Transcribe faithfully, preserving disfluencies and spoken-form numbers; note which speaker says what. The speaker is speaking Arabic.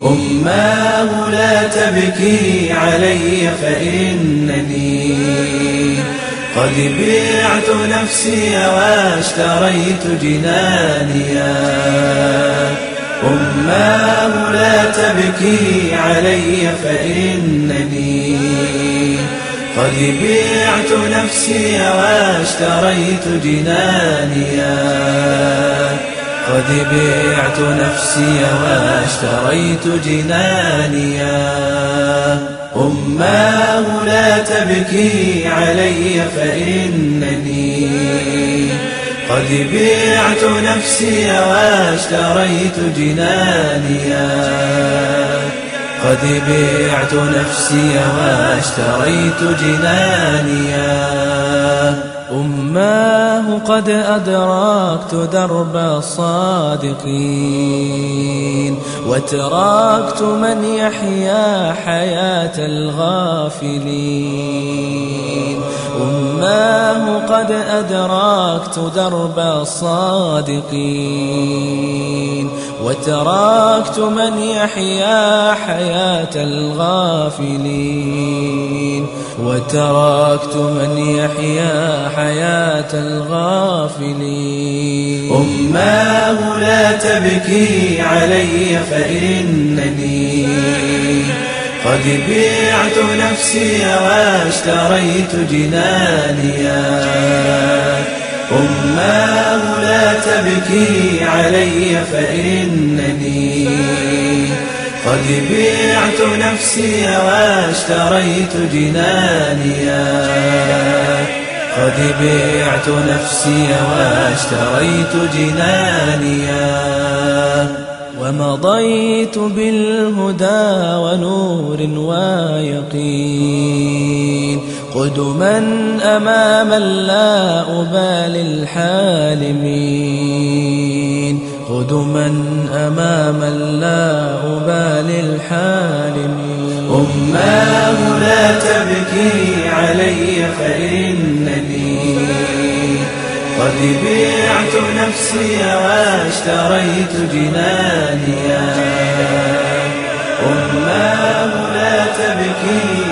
Speaker 1: أماه لا تبكي علي فإنني قد بعت نفسي واشتريت جنانيا. أماه لا تبكي علي فإنني قد بعت نفسي واشتريت جنانيا. قد بعت نفسي واشتريت جنانيا. أماه لا تبكي علي فإنني قد بعت نفسي واشتريت جنانيا. قد بعت نفسي واشتريت جنانيا. أماه قد أدركت درب الصادقين وتركت من يحيا حياة الغافلين. أماه قد أدركت درب الصادقين وتركت من يحيا حياة الغافلين. وتركت من يحيا حياة الغافلين. أماه لا تبكي علي فإنني قد بعت نفسي واشتريت جنانيا. أماه لا تبكي علي فإنني قد بعت نفسي واشتريت جنانيا. قد بعت نفسي واشتريت جنانيا. ومضيت بالهدى ونور ويقين قدما أماما لا أبالي الحالمين. قدما أماما لا أبالي الحالمين. أماه لا تبكي علي فإنني قد بعت نفسي واشتريت جنانيا. أماه لا تبكي